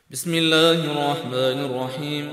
بسم الله الرحمن الرحيم.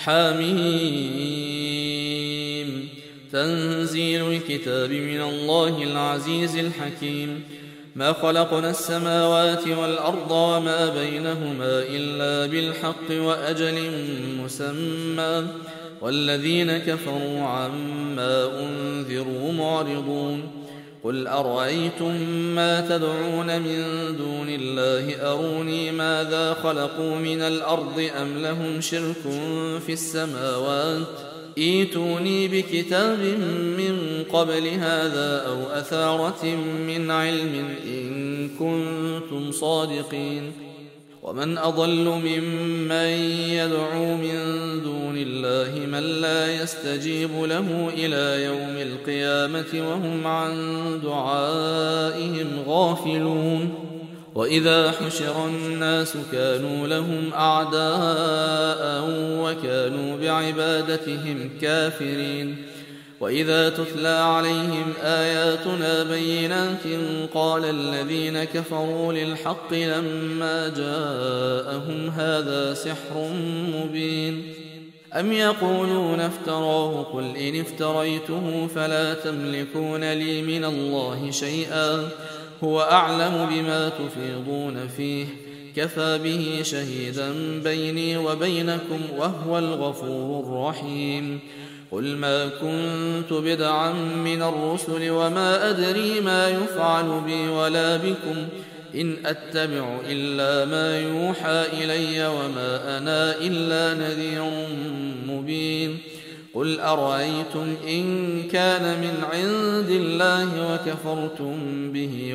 حميم. تنزيل الكتاب من الله العزيز الحكيم. ما خلقنا السماوات والأرض وما بينهما إلا بالحق وأجل مسمى، والذين كفروا عما أنذروا معرضون. قل أرأيتم ما تدعون من دون الله أروني ماذا خلقوا من الأرض أم لهم شرك في السماوات، ائتوني بكتاب من قبل هذا أو أثارة من علم إن كنتم صادقين. ومن أضل ممن يدعو من دون الله من لا يستجيب له إلى يوم القيامة وهم عن دعائهم غافلون. وإذا حشر الناس كانوا لهم أعداء وكانوا بعبادتهم كافرين. وإذا تتلى عليهم آياتنا بينات قال الذين كفروا للحق لما جاءهم هذا سحر مبين. أم يقولون افتراه قل إن افتريته فلا تملكون لي من الله شيئا هو أعلم بما تفيضون فيه كفى به شهيدا بيني وبينكم وهو الغفور الرحيم. قل ما كنت بدعا من الرسل وما أدري ما يفعل بي ولا بكم إن أتبع إلا ما يوحى إلي وما أنا إلا نذير مبين. قل أرأيتم إن كان من عند الله وكفرتم به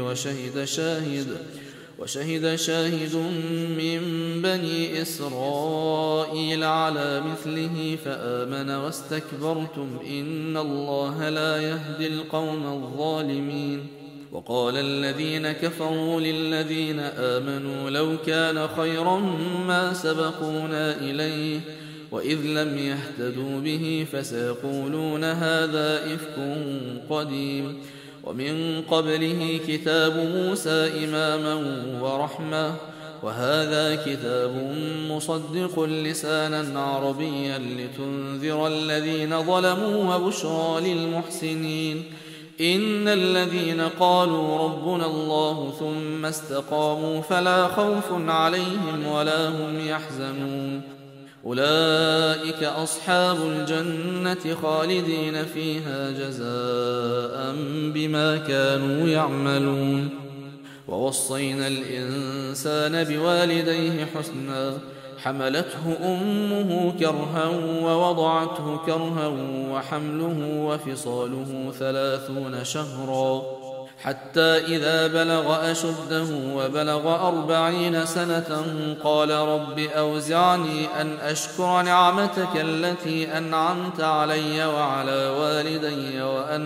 وشهد شاهد من بني إسرائيل على مثله فآمن واستكبرتم إن الله لا يهدي القوم الظالمين. وقال الذين كفروا للذين آمنوا لو كان خيرا ما سبقونا إليه وإذ لم يهتدوا به فسيقولون هذا إفك قديم. ومن قبله كتاب موسى إماما ورحمة وهذا كتاب مصدق لسانا عربيا لتنذر الذين ظلموا وبشرى للمحسنين. إن الذين قالوا ربنا الله ثم استقاموا فلا خوف عليهم ولا هم يحزنون. أولئك أصحاب الجنة خالدين فيها جزاء بما كانوا يعملون. ووصينا الإنسان بوالديه حسنا حملته أمه كرها ووضعته كرها وحمله وفصاله 30 شهرا حتى إذا بلغ أشده وبلغ 40 سنة قال رب أوزعني أن أشكر نعمتك التي أنعمت علي وعلى والدي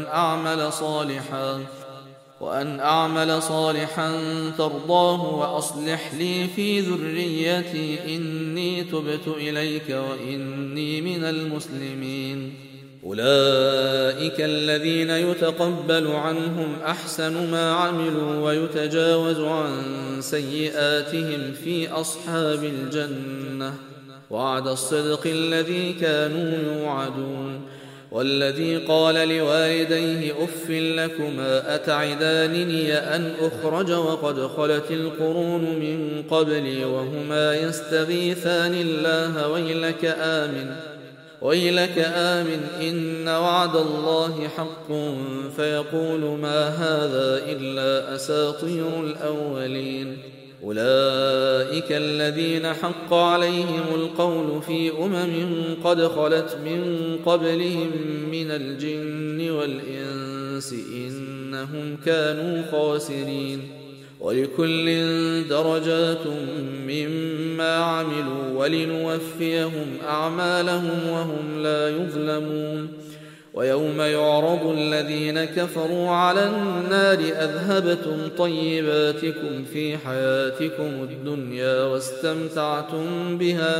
وأن أعمل صالحا ترضاه وأصلح لي في ذريتي إني تبت إليك وإني من المسلمين. أولئك الذين يتقبل عنهم أحسن ما عملوا ويتجاوز عن سيئاتهم في أصحاب الجنة وعد الصدق الذي كانوا يوعدون. والذي قال لوالديه أف لكما أتعدانني أن أخرج وقد خلت القرون من قبلي وهما يستغيثان الله ويلك آمن إن وعد الله حق فيقول ما هذا إلا أساطير الأولين. أولئك الذين حق عليهم القول في قد خلت من قبلهم من الجن والإنس إنهم كانوا خاسرين. ولكل درجات مما عملوا ولنوفيهم أعمالهم وهم لا يظلمون. ويوم يعرض الذين كفروا على النار أذهبتم طيباتكم في حياتكم الدنيا واستمتعتم بها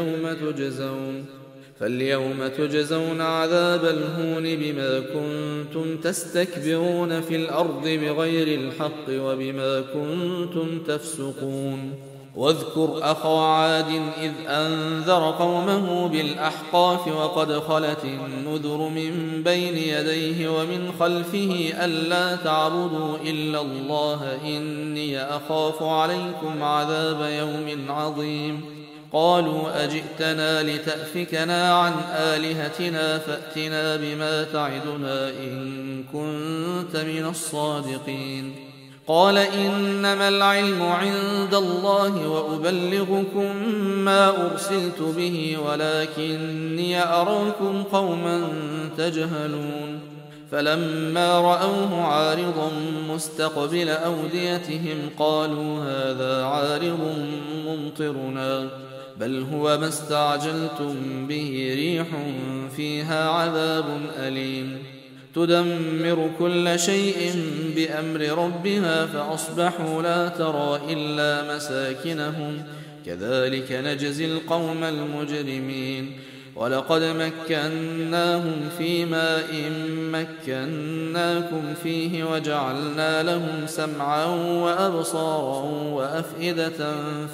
فاليوم تجزون عذاب الهون بما كنتم تستكبرون في الأرض بغير الحق وبما كنتم تفسقون. واذكر أخا عاد إذ أنذر قومه بالأحقاف وقد خلت النذر من بين يديه ومن خلفه ألا تعبدوا إلا الله إني أخاف عليكم عذاب يوم عظيم قالوا أجئتنا لتأفكنا عن آلهتنا فأتنا بما تعدنا إن كنت من الصادقين قال إنما العلم عند الله وأبلغكم ما أرسلت به ولكني أراكم قوما تجهلون فلما رأوه عارضا مستقبل أوديتهم قالوا هذا عارض ممطرنا بل هو ما استعجلتم به ريح فيها عذاب أليم تدمر كل شيء بأمر ربها فأصبحوا لا ترى إلا مساكنهم كذلك نجزي القوم المجرمين ولقد مكناهم في ماء مكناكم فيه وجعلنا لهم سمعا وأبصارا وأفئدة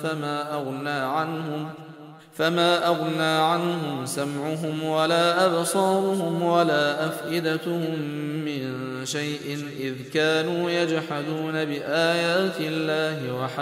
فما أغنى عنهم سمعهم ولا أبصارهم ولا أفئدتهم من شيء إذ كانوا يجحدون بآيات الله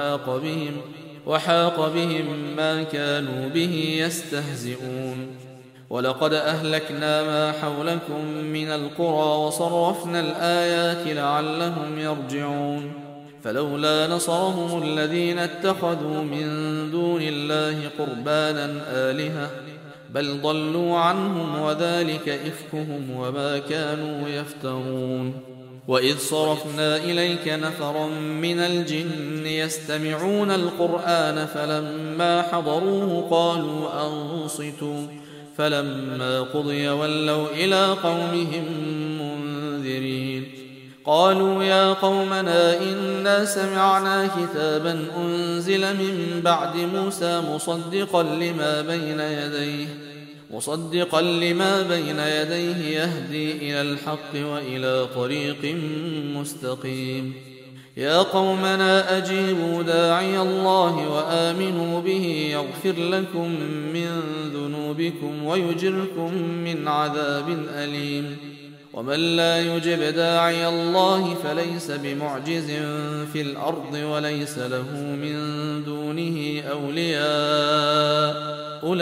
وحاق بهم ما كانوا به يستهزئون ولقد أهلكنا ما حولكم من القرى وصرفنا الآيات لعلهم يرجعون فلولا نصرهم الذين اتخذوا من دون الله قربانا آلهة بل ضلوا عنهم وذلك إفكهم وما كانوا يفترون وإذ صرفنا إليك نفرا من الجن يستمعون القرآن فلما حضروه قالوا أنصتوا فلما قضي ولوا إلى قومهم منذرين قالوا يا قومنا إنا سمعنا كتابا أنزل من بعد موسى مصدقا لما بين يديه يهدي إلى الحق وإلى طريق مستقيم يا قومنا أجيبوا داعي الله وآمنوا به يغفر لكم من ذنوبكم ويجركم من عذاب أليم ومن لا يجب داعي الله فليس بمعجز في الأرض وليس له من دونه أولياء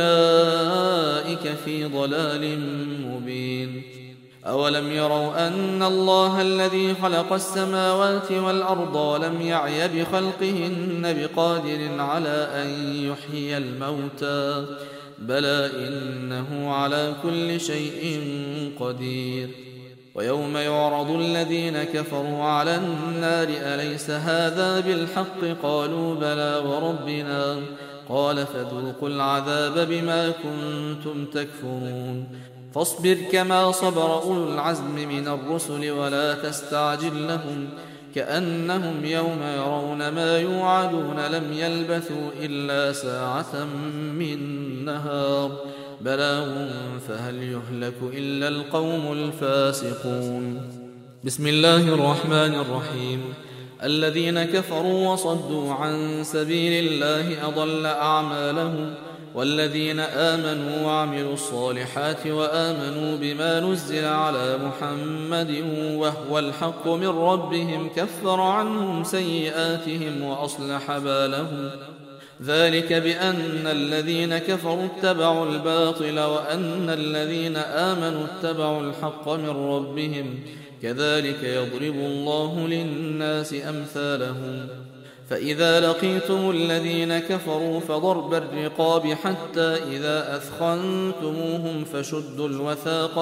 أولئك في ضلال مبين أولم يروا أن الله الذي خلق السماوات والأرض ولم يعي بخلقهن بقادر على أن يحيي الموتى بلى إنه على كل شيء قدير ويوم يعرض الذين كفروا على النار أليس هذا بالحق قالوا بلى وربنا قال فذوقوا العذاب بما كنتم تكفرون فاصبر كما صبر أولو العزم من الرسل ولا تستعجل لهم كأنهم يوم يرون ما يوعدون لم يلبثوا إلا ساعة من نهار بلاغ فهل يهلك إلا القوم الفاسقون بسم الله الرحمن الرحيم الذين كفروا وصدوا عن سبيل الله أضل أعمالهم والذين آمنوا وعملوا الصالحات وآمنوا بما نزل على محمد وهو الحق من ربهم كفر عنهم سيئاتهم وأصلح بالهم ذلك بأن الذين كفروا اتبعوا الباطل وأن الذين آمنوا اتبعوا الحق من ربهم كذلك يضرب الله للناس أمثالهم فإذا لقيتم الذين كفروا فضرب الرقاب حتى إذا أثخنتموهم فشدوا الوثاق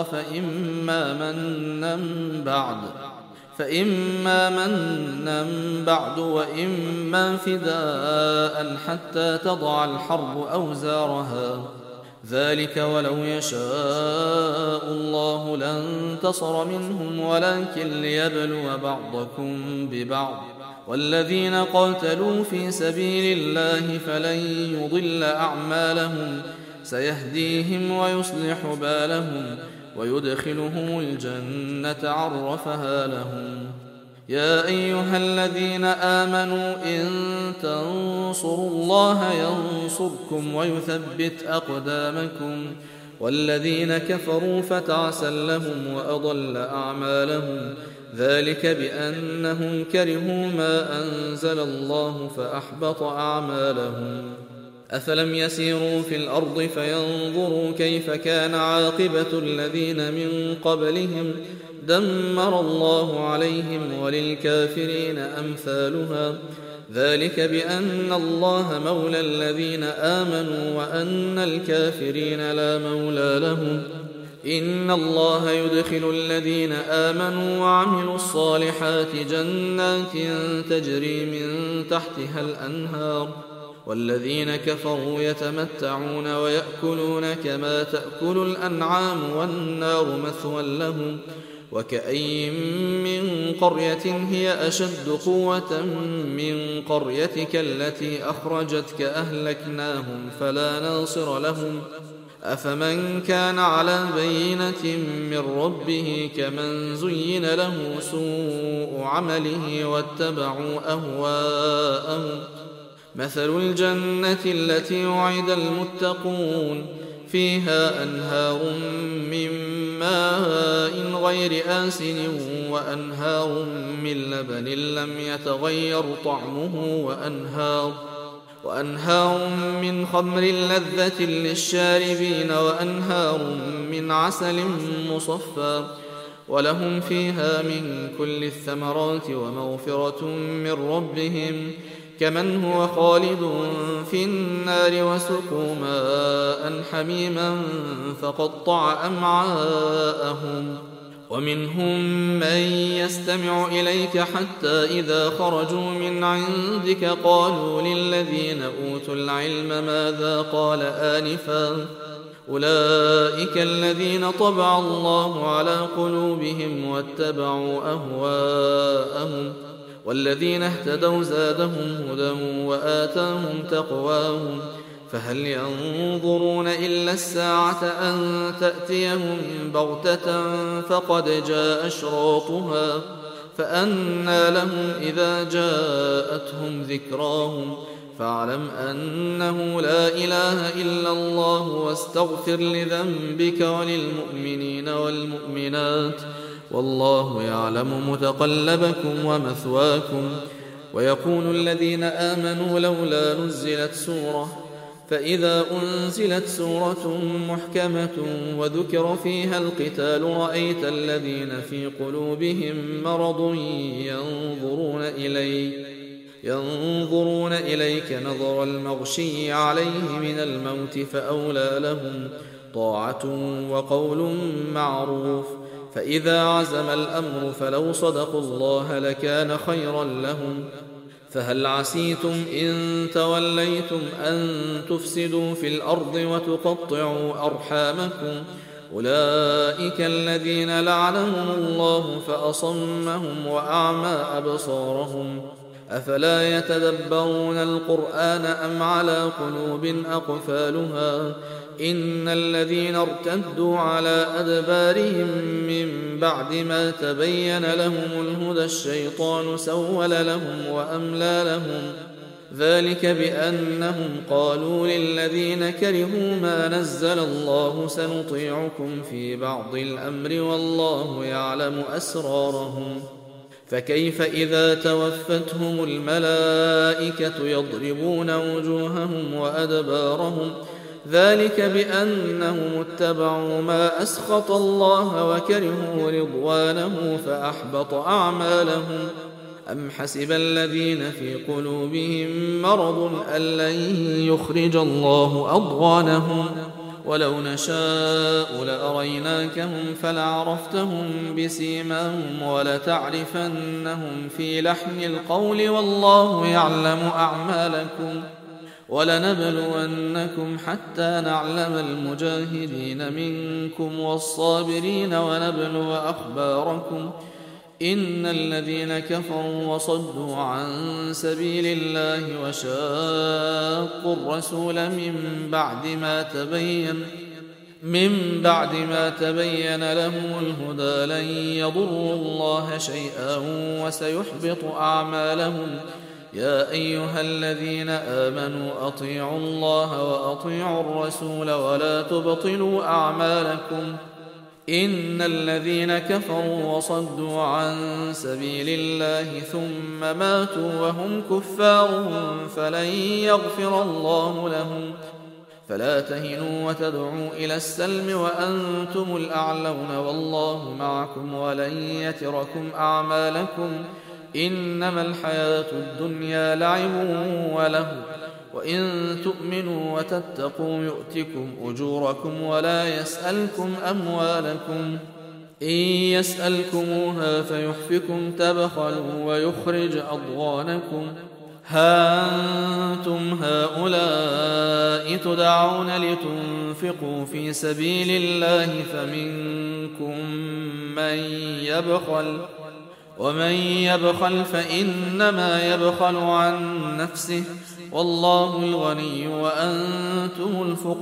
فإما منا بعد وإما فداء حتى تضع الحرب أوزارها ذلك ولو يشاء الله لانتصر منهم ولكن ليبلو بعضكم ببعض والذين قاتلوا في سبيل الله فلن يضل أعمالهم سيهديهم ويصلح بالهم ويدخلهم الجنة عرفها لهم يا أيها الذين آمنوا إن تنصروا الله ينصركم ويثبت أقدامكم والذين كفروا فتعسا لهم وأضل أعمالهم ذلك بأنهم كرهوا ما أنزل الله فأحبط أعمالهم أفلم يسيروا في الأرض فينظروا كيف كان عاقبة الذين من قبلهم دمر الله عليهم وللكافرين أمثالها ذلك بأن الله مولى الذين آمنوا وأن الكافرين لا مولى لهم إن الله يدخل الذين آمنوا وعملوا الصالحات جنات تجري من تحتها الأنهار والذين كفروا يتمتعون ويأكلون كما تأكل الأنعام والنار مثوى لهم وكأي من قرية هي أشد قوة من قريتك التي أخرجتك أهلكناهم فلا ناصر لهم أفمن كان على بينة من ربه كمن زين له سوء عمله واتبعوا أهواءهم مثل الجنة التي وعد المتقون فيها أنهار من ماء غير آسن وأنهار من لبن لم يتغير طعمه وأنهار من خمر لذة للشاربين وأنهار من عسل مصفى ولهم فيها من كل الثمرات ومغفرة من ربهم كمن هو خالد في النار وسقوا ماء حميما فقطع أمعاءهم ومنهم من يستمع إليك حتى إذا خرجوا من عندك قالوا للذين أوتوا العلم ماذا قال آنفا أولئك الذين طبع الله على قلوبهم واتبعوا أهواءهم والذين اهتدوا زادهم هدى وآتاهم تقواهم فهل ينظرون إلا الساعة أن تأتيهم بغتة فقد جاء أشراطها فأنى لهم إذا جاءتهم ذكراهم فاعلم أنه لا إله إلا الله واستغفر لذنبك وللمؤمنين والمؤمنات والله يعلم متقلبكم ومثواكم ويقول الذين آمنوا لولا نزلت سورة فإذا أنزلت سورة محكمة وذكر فيها القتال رأيت الذين في قلوبهم مرض ينظرون إليك نظر المغشي عليه من الموت فأولى لهم طاعة وقول معروف فإذا عزم الأمر فلو صدقوا الله لكان خيرا لهم فهل عسيتم إن توليتم أن تفسدوا في الأرض وتقطعوا أرحامكم أولئك الذين لعنهم الله فأصمهم وأعمى أبصارهم أفلا يتدبرون القرآن أم على قلوب أقفالها إن الذين ارتدوا على أدبارهم من بعد ما تبين لهم الهدى الشيطان سول لهم وأملى لهم ذلك بأنهم قالوا للذين كرهوا ما نزل الله سنطيعكم في بعض الأمر والله يعلم أسرارهم فكيف إذا توفتهم الملائكة يضربون وجوههم وأدبارهم ذلك بأنهم اتبعوا ما أسخط الله وكرهوا رضوانه فأحبط أعمالهم أم حسب الذين في قلوبهم مرض أن لن يخرج الله أضغانهم ولو نشاء لأريناكهم فلعرفتهم بسيماهم ولتعرفنهم في لحن القول والله يعلم أعمالكم ولنبلونكم حتى نعلم المجاهدين منكم والصابرين ونبلو أخباركم إن الذين كفروا وصدوا عن سبيل الله وشاقوا الرسول من بعد ما من بعد ما تبين لهم الهدى لن يضروا الله شيئا وسيحبط أعمالهم. يا أيها الذين آمنوا أطيعوا الله وأطيعوا الرسول ولا تبطلوا أعمالكم. إن الذين كفروا وصدوا عن سبيل الله ثم ماتوا وهم كفار فلن يغفر الله لهم. فلا تهنوا وتدعوا إلى السلم وأنتم الأعلون والله معكم ولن يتركم أعمالكم. إنما الحياة الدنيا لعب وله وإن تؤمنوا وتتقوا يؤتكم أجوركم ولا يسألكم أموالكم. إن يسألكموها فيحفكم تبخلوا ويخرج أضغانكم. ها أنتم هؤلاء تدعون لتنفقوا في سبيل الله فمنكم من يبخل ومن يبخل فإنما يبخل عن نفسه والله الغني وأنتم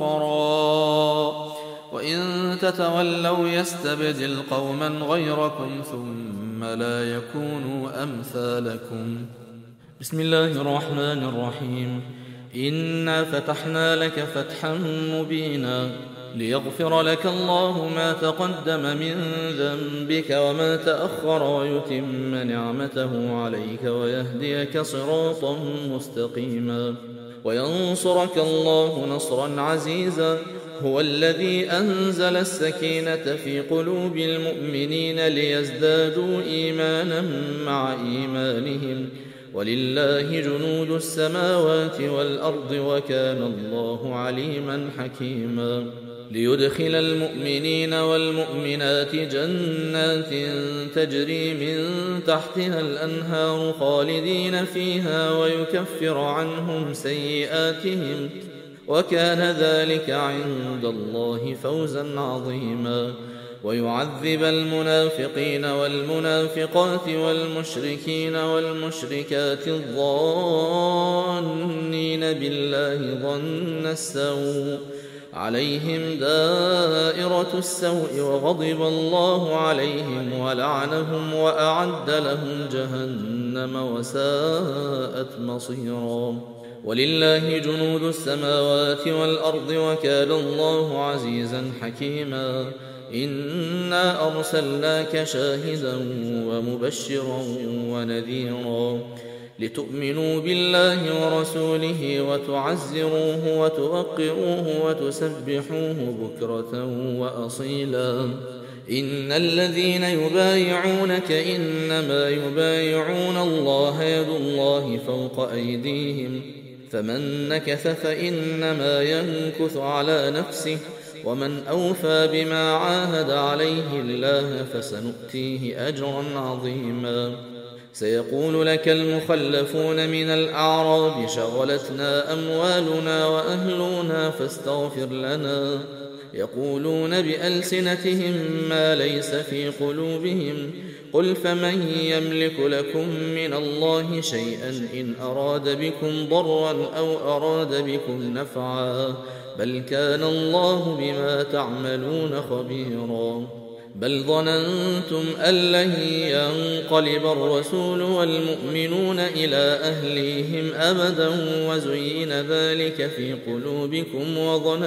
الفقراء. وإن تتولوا يستبدل قوما غيركم ثم لا يكونوا أمثالكم. بسم الله الرحمن الرحيم. إنا فتحنا لك فتحا مبينا ليغفر لك الله ما تقدم من ذنبك وما تأخر ويتم نعمته عليك ويهديك صراطا مستقيما وينصرك الله نصرا عزيزا. هو الذي أنزل السكينة في قلوب المؤمنين ليزدادوا إيمانا مع إيمانهم ولله جنود السماوات والأرض وكان الله عليما حكيما. ليدخل المؤمنين والمؤمنات جنات تجري من تحتها الأنهار خالدين فيها ويكفر عنهم سيئاتهم وكان ذلك عند الله فوزا عظيما. ويعذب المنافقين والمنافقات والمشركين والمشركات الظانين بالله ظن السوء عليهم دائرة السوء وغضب الله عليهم ولعنهم وأعد لهم جهنم وساءت مصيرا. ولله جنود السماوات والأرض وكان الله عزيزا حكيما. إنا أرسلناك شاهدا ومبشرا ونذيرا لتؤمنوا بالله ورسوله وتعزروه وتوقروه وتسبحوه بكرة وأصيلا. إن الذين يبايعونك إنما يبايعون الله يد الله فوق أيديهم فمن نكث فإنما ينكث على نفسه ومن أوفى بما عاهد عليه الله فسنؤتيه أجرا عظيما. سيقول لك المخلفون من الأعراب شغلتنا أموالنا وأهلنا فاستغفر لنا. يقولون بألسنتهم ما ليس في قلوبهم قل فمن يملك لكم من الله شيئا إن أراد بكم ضرا أو أراد بكم نفعا بل كان الله بما تعملون خبيرا. بل ظننتم أن لن ينقلب الرسول والمؤمنون إلى أهليهم أبدا وزين ذلك في قلوبكم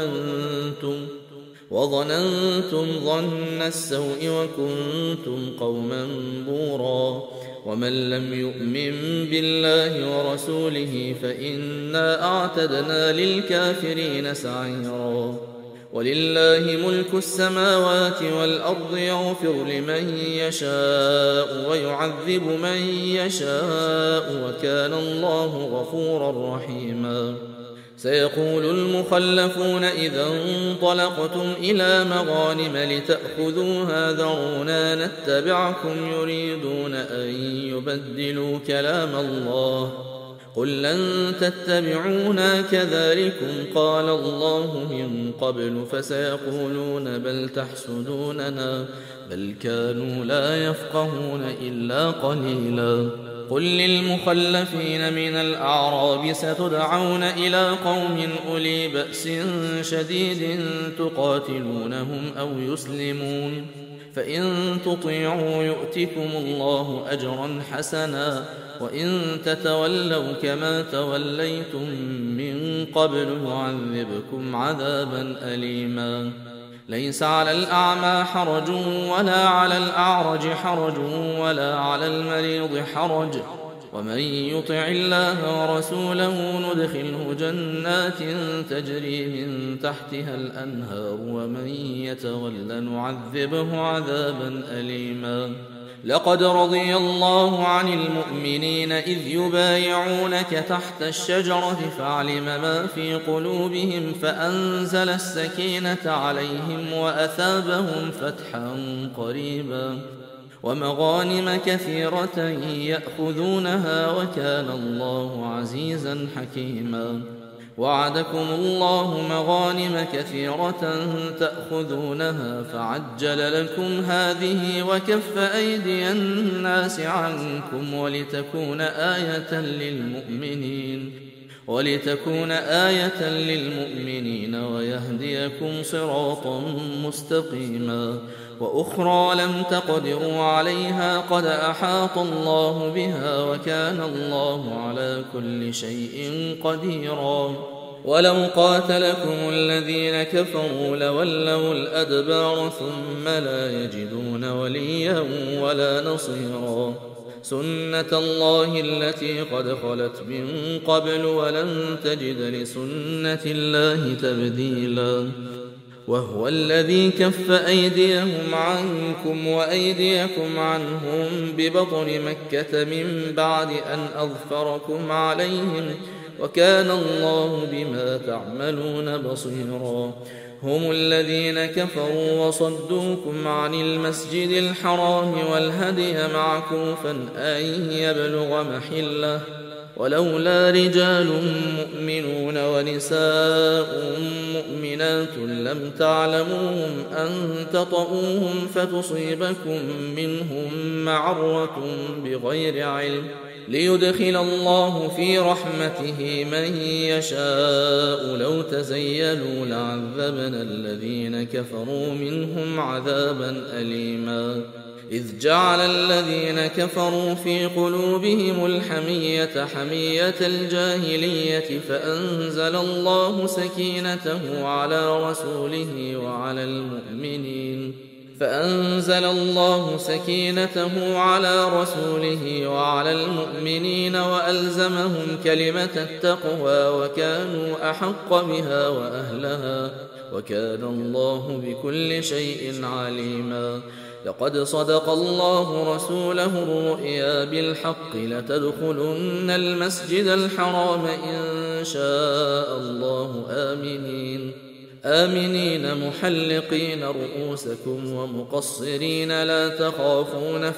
وظننتم ظن السوء وكنتم قوما بورا. ومن لم يؤمن بالله ورسوله فإنا أعتدنا للكافرين سعيرا. ولله ملك السماوات والأرض يغفر لمن يشاء ويعذب من يشاء وكان الله غفورا رحيما. سيقول المخلفون إذا انطلقتم إلى مغانم لتأخذوها ذرونا نتبعكم يريدون أن يبدلوا كلام الله قل لن تتبعونا كذلكم قال الله من قبل فسيقولون بل تحسدوننا بل كانوا لا يفقهون إلا قليلا. قل للمخلفين من الأعراب ستدعون إلى قوم أولي بأس شديد تقاتلونهم أو يسلمون، فإن تطيعوا يؤتكم الله أجرا حسنا، وإن تتولوا كما توليتم من قبل يعذبكم عذابا أليما. ليس على الأعمى حرج ولا على الأعرج حرج ولا على المريض حرج، ومن يطع الله ورسوله ندخله جنات تجري من تحتها الأنهار، ومن يتول نعذبه عذابا أليما. لقد رضي الله عن المؤمنين إذ يبايعونك تحت الشجرة فعلم ما في قلوبهم فأنزل السكينة عليهم وأثابهم فتحا قريبا ومغانم كثيرة يأخذونها وكان الله عزيزا حكيما. وعدكم الله مغانم كثيرة تأخذونها فعجل لكم هذه وكف أيدي الناس عنكم ولتكون آية للمؤمنين ويهديكم صراطا مستقيما. وأخرى لم تقدروا عليها قد أحاط الله بها وكان الله على كل شيء قديرا. ولو قاتلكم الذين كفروا لولوا الأدبار ثم لا يجدون وليا ولا نصيرا. سنة الله التي قد خلت من قبل ولن تجد لسنة الله تبديلا. وهو الذي كف أيديهم عنكم وأيديكم عنهم ببطن مكة من بعد أن أظفركم عليهم وكان الله بما تعملون بصيرا. هم الذين كفروا وصدوكم عن المسجد الحرام والهدي معكوفا أن يبلغ محله، ولولا رجال مؤمنون ونساء مؤمنات لم تعلموهم أن تطؤوهم فتصيبكم منهم معرة بغير علم ليدخل الله في رحمته من يشاء. لو تزيلوا لعذبنا الذين كفروا منهم عذابا أليما. إذ جعل الذين كفروا في قلوبهم الحمية حمية الجاهلية فأنزل الله سكينته على رسوله وعلى المؤمنين وألزمهم كلمة التقوى وكانوا أحق بها وأهلها وكان الله بكل شيء عليما. لقد صدق الله رسوله الرؤيا بالحق لتدخلن المسجد الحرام إن شاء الله آمنين محلقين رؤوسكم ومقصرين لا تخافون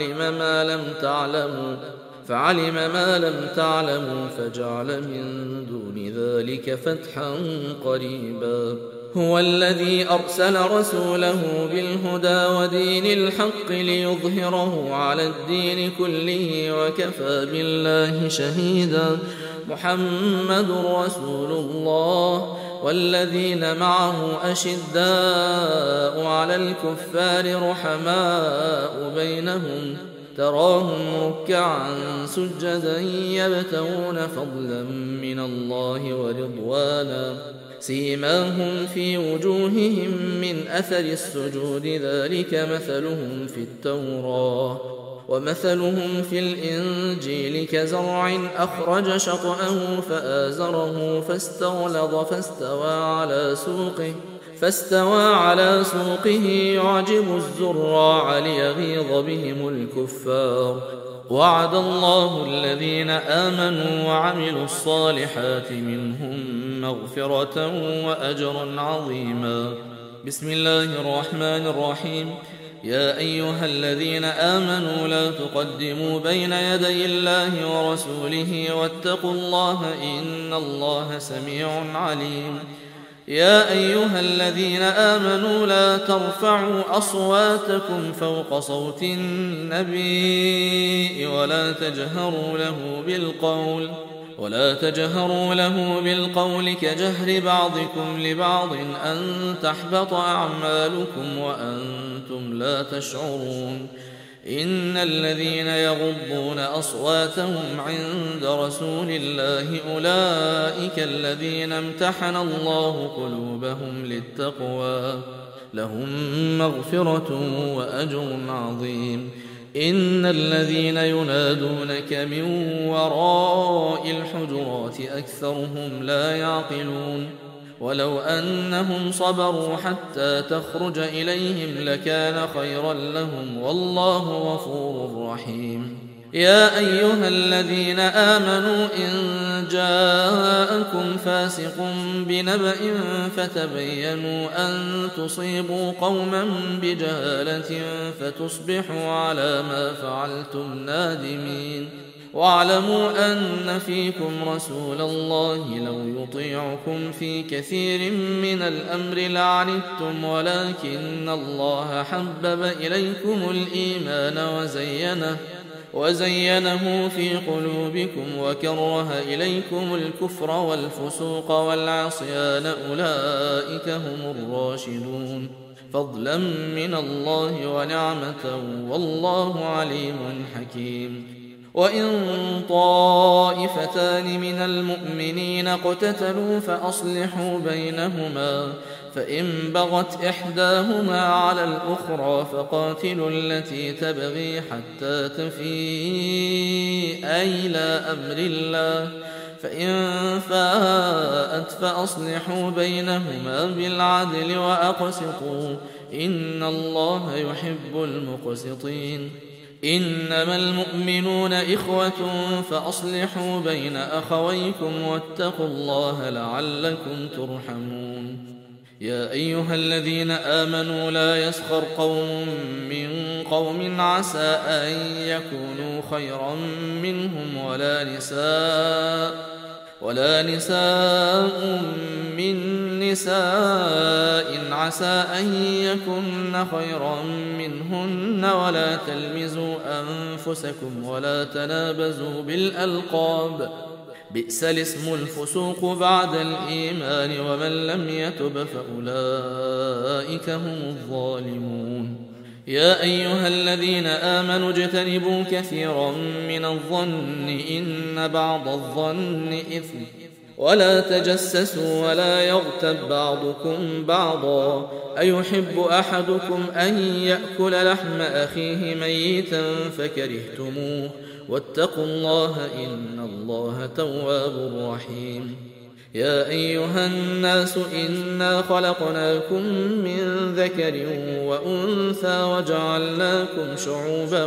فعلم ما لم تعلموا فجعل من دون ذلك فتحا قريبا. هو الذي أرسل رسوله بالهدى ودين الحق ليظهره على الدين كله وكفى بالله شهيدا. محمد رسول الله والذين معه أشداء على الكفار رحماء بينهم تراهم ركعا سجدا يبتغون فضلا من الله ورضوانا سيماهم في وجوههم من أثر السجود ذلك مثلهم في التوراة ومثلهم في الإنجيل كزرع أخرج شطأه فآزره فاستغلظ فاستوى على سوقه يعجب الزراع ليغيظ بهم الكفار. وعد الله الذين آمنوا وعملوا الصالحات منهم مغفرة وأجرا عظيما. بسم الله الرحمن الرحيم. يا أيها الذين آمنوا لا تقدموا بين يدي الله ورسوله واتقوا الله إن الله سميع عليم. يا أيها الذين آمنوا لا ترفعوا أصواتكم فوق صوت النبي ولا تجهروا له بالقول كجهر بعضكم لبعض أن تحبط أعمالكم وأنتم لا تشعرون إن الذين يغضون أصواتهم عند رسول الله أولئك الذين امتحن الله قلوبهم للتقوى لهم مغفرة وأجر عظيم إن الذين ينادونك من وراء الحجرات أكثرهم لا يعقلون ولو أنهم صبروا حتى تخرج إليهم لكان خيرا لهم والله غفور رحيم يا أيها الذين آمنوا إن جاءكم فاسق بنبأ فتبينوا أن تصيبوا قوما بجهالة فتصبحوا على ما فعلتم نادمين واعلموا أن فيكم رسول الله لو يطيعكم في كثير من الأمر لعنتم ولكن الله حبب إليكم الإيمان وزينه في قلوبكم وكره إليكم الكفر والفسوق والعصيان أولئك هم الراشدون فضلا من الله ونعمة والله عليم حكيم وإن طائفتان من المؤمنين اقتتلوا فأصلحوا بينهما فإن بغت إحداهما على الأخرى فقاتلوا التي تبغي حتى تفيء إلى أمر الله فإن فاءت فأصلحوا بينهما بالعدل وأقسطوا إن الله يحب المقسطين إنما المؤمنون إخوة فأصلحوا بين أخويكم واتقوا الله لعلكم ترحمون يا أيها الذين آمنوا لا يسخر قوم من قوم عسى أن يكونوا خيرا منهم ولا نساء من نساء عسى أن يكن خيرا منهن ولا تلمزوا أنفسكم ولا تنابزوا بالألقاب بئس الاسم الفسوق بعد الإيمان ومن لم يتب فأولئك هم الظالمون يا أيها الذين آمنوا اجتنبوا كثيرا من الظن إن بعض الظن إثم ولا تجسسوا ولا يغتب بعضكم بعضا أيحب أحدكم أن يأكل لحم أخيه ميتا فكرهتموه واتقوا الله إن الله تواب رحيم يا أيها الناس إنا خلقناكم من ذكر وأنثى وجعلناكم شعوبا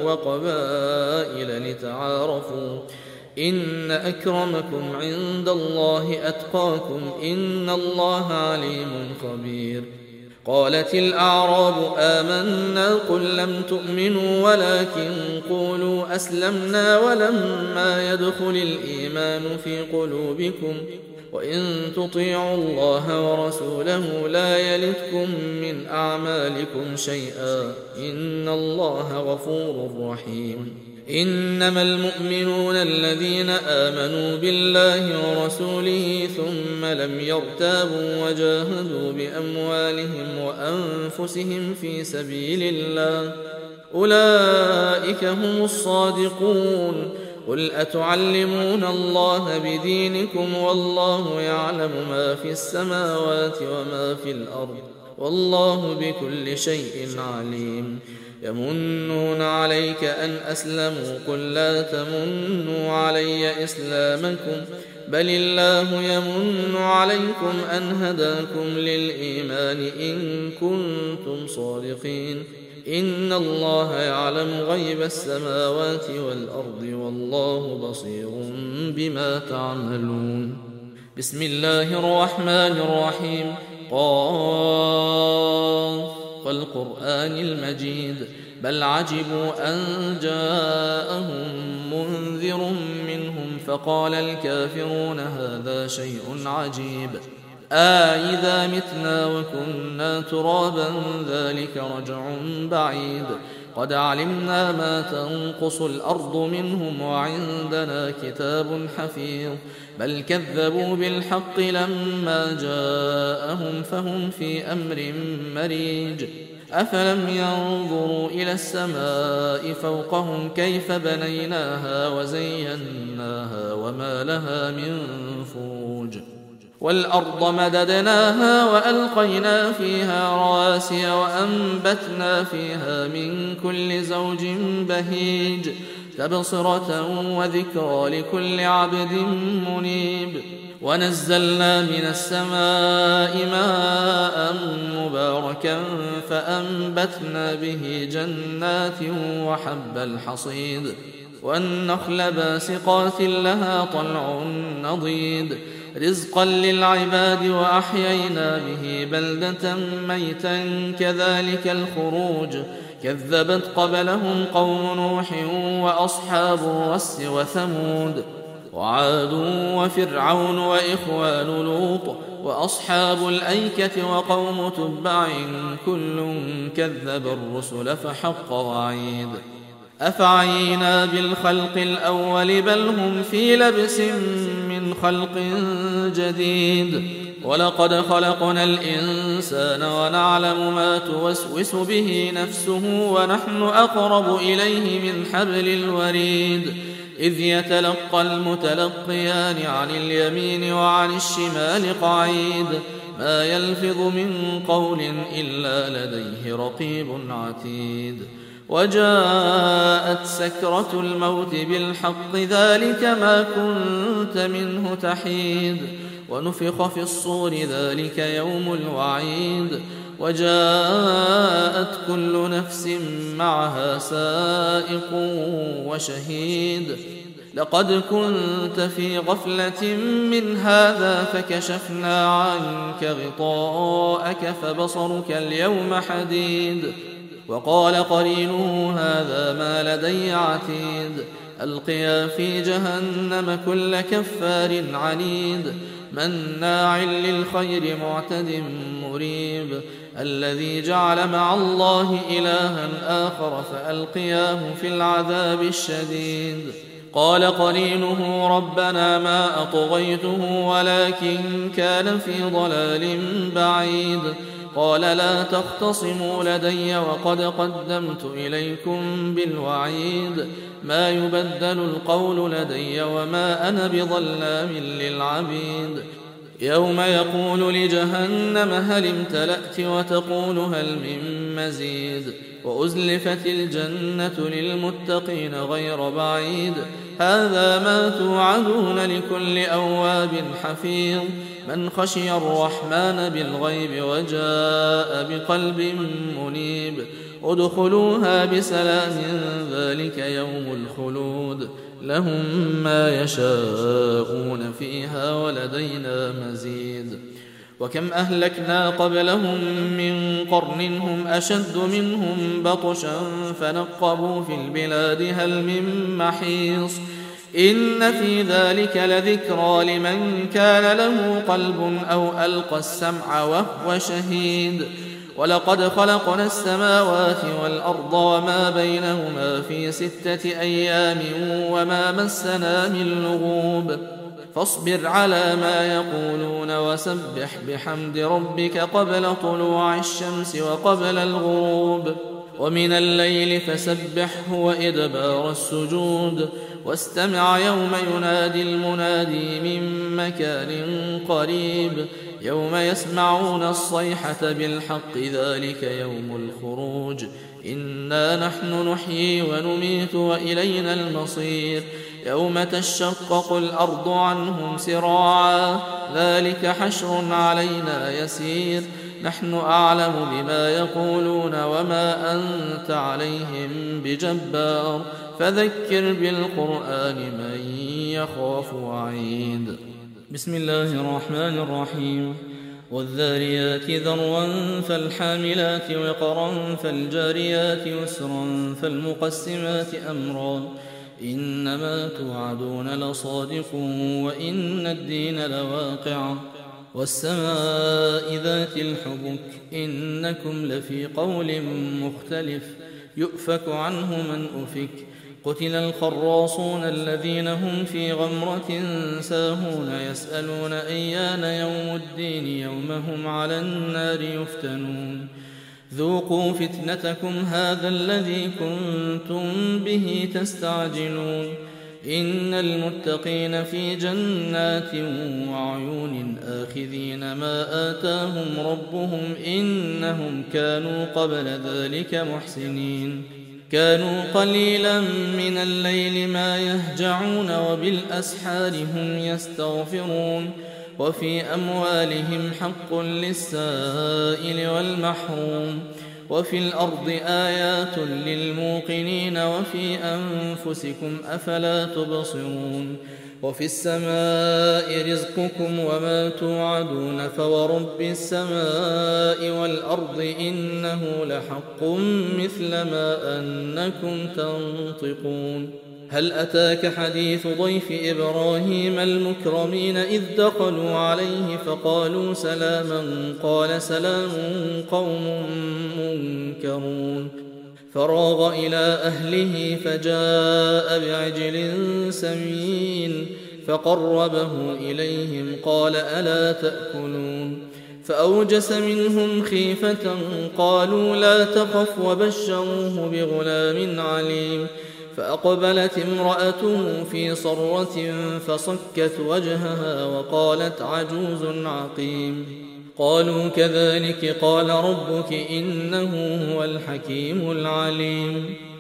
وقبائل لتعارفوا إن أكرمكم عند الله أتقاكم إن الله عليم خبير قالت الأعراب آمنا قل لم تؤمنوا ولكن قولوا أسلمنا ولما يدخل الإيمان في قلوبكم وإن تطيعوا الله ورسوله لا يلتكم من أعمالكم شيئا إن الله غفور رحيم إنما المؤمنون الذين آمنوا بالله ورسوله ثم لم يرتابوا وجاهدوا بأموالهم وأنفسهم في سبيل الله أولئك هم الصادقون قل أتعلمون الله بدينكم والله يعلم ما في السماوات وما في الأرض والله بكل شيء عليم يمنون عليك أن أسلموا قل لا تمنوا علي إسلامكم بل الله يمن عليكم أن هداكم للإيمان إن كنتم صادقين إن الله يعلم غيب السماوات والأرض والله بصير بما تعملون بسم الله الرحمن الرحيم قاف والقرآن المجيد بل عجبوا أن جاءهم منذر منهم فقال الكافرون هذا شيء عجيب إذا متنا وكنا ترابا ذلك رجع بعيد قد علمنا ما تنقص الأرض منهم وعندنا كتاب حفيظ بل كذبوا بالحق لما جاءهم فهم في أمر مريج أفلم ينظروا إلى السماء فوقهم كيف بنيناها وزيناها وما لها من فروج والأرض مددناها وألقينا فيها رواسي وأنبتنا فيها من كل زوج بهيج تبصرة وذكرى لكل عبد منيب ونزلنا من السماء ماء مباركا فأنبتنا به جنات وحب الحصيد والنخل باسقات لها طلع نضيد رزقا للعباد وأحيينا به بلدة ميتا كذلك الخروج كذبت قبلهم قوم نوح وأصحاب الرس وثمود وعاد وفرعون وإخوان لوط وأصحاب الأيكة وقوم تبع كل كذب الرسل فحق وعيد أفعينا بالخلق الأول بل هم في لبس من خلق جديد ولقد خلقنا الإنسان ونعلم ما توسوس به نفسه ونحن أقرب إليه من حبل الوريد إذ يتلقى المتلقيان عن اليمين وعن الشمال قعيد ما يلفظ من قول إلا لديه رقيب عتيد وجاءت سكرة الموت بالحق ذلك ما كنت منه تحيد ونفخ في الصور ذلك يوم الوعيد وجاءت كل نفس معها سائق وشهيد لقد كنت في غفلة من هذا فكشفنا عنك غطاءك فبصرك اليوم حديد وقال قرينه هذا ما لدي عتيد ألقيا في جهنم كل كفار عنيد مناع للخير معتد مريب الذي جعل مع الله إلها آخر فألقياه في العذاب الشديد قال قرينه ربنا ما أطغيته ولكن كان في ضلال بعيد قال لا تختصموا لدي وقد قدمت إليكم بالوعيد ما يبدل القول لدي وما أنا بظلام للعبيد يوم يقول لجهنم هل امتلأت وتقول هل من مزيد وأزلفت الجنة للمتقين غير بعيد هذا ما توعدون لكل أواب حفيظ من خشي الرحمن بالغيب وجاء بقلب منيب ادخلوها بسلام ذلك يوم الخلود لهم ما يشاءون فيها ولدينا مزيد وكم أهلكنا قبلهم من قرن هم أشد منهم بطشا فنقبوا في البلاد هل من محيص إن في ذلك لذكرى لمن كان له قلب أو ألقى السمع وهو شهيد ولقد خلقنا السماوات والأرض وما بينهما في 6 أيام وما مسنا من لغوب فاصبر على ما يقولون وسبح بحمد ربك قبل طلوع الشمس وقبل الغروب ومن الليل فسبحه وإدبار السجود واستمع يوم ينادي المنادي من مكان قريب يوم يسمعون الصيحة بالحق ذلك يوم الخروج إنا نحن نحيي ونميت وإلينا المصير يوم تشقق الأرض عنهم سراعا ذلك حشر علينا يسير نحن أعلم بما يقولون وما أنت عليهم بجبار فذكر بالقرآن من يخاف وعيد بسم الله الرحمن الرحيم والذاريات ذروا فالحاملات وقرا فالجاريات يسرا فالمقسمات أمرا إنما توعدون لصادق وإن الدين لواقع والسماء ذات الحبك إنكم لفي قول مختلف يؤفك عنه من أفك قتل الخراصون الذين هم في غمرة ساهون يسألون أيان يوم الدين يوم هم على النار يفتنون ذوقوا فتنتكم هذا الذي كنتم به تستعجلون إن المتقين في جنات وعيون آخذين ما آتاهم ربهم إنهم كانوا قبل ذلك محسنين كانوا قليلا من الليل ما يهجعون وبالأسحار هم يستغفرون وفي أموالهم حق للسائل والمحروم وفي الأرض آيات للموقنين وفي أنفسكم أفلا تبصرون وفي السماء رزقكم وما توعدون فورب السماء والأرض إنه لحق مثل ما أنكم تنطقون هل أتاك حديث ضيف إبراهيم المكرمين إذ دخلوا عليه فقالوا سلاما قال سلام قوم منكرون فراغ إلى أهله فجاء بعجل سمين فقربه إليهم قال ألا تأكلون فأوجس منهم خيفة قالوا لا تخف وبشروه بغلام عليم فأقبلت امرأته في صرة فصكت وجهها وقالت عجوز عقيم قالوا كذلك قال ربك إنه هو الحكيم العليم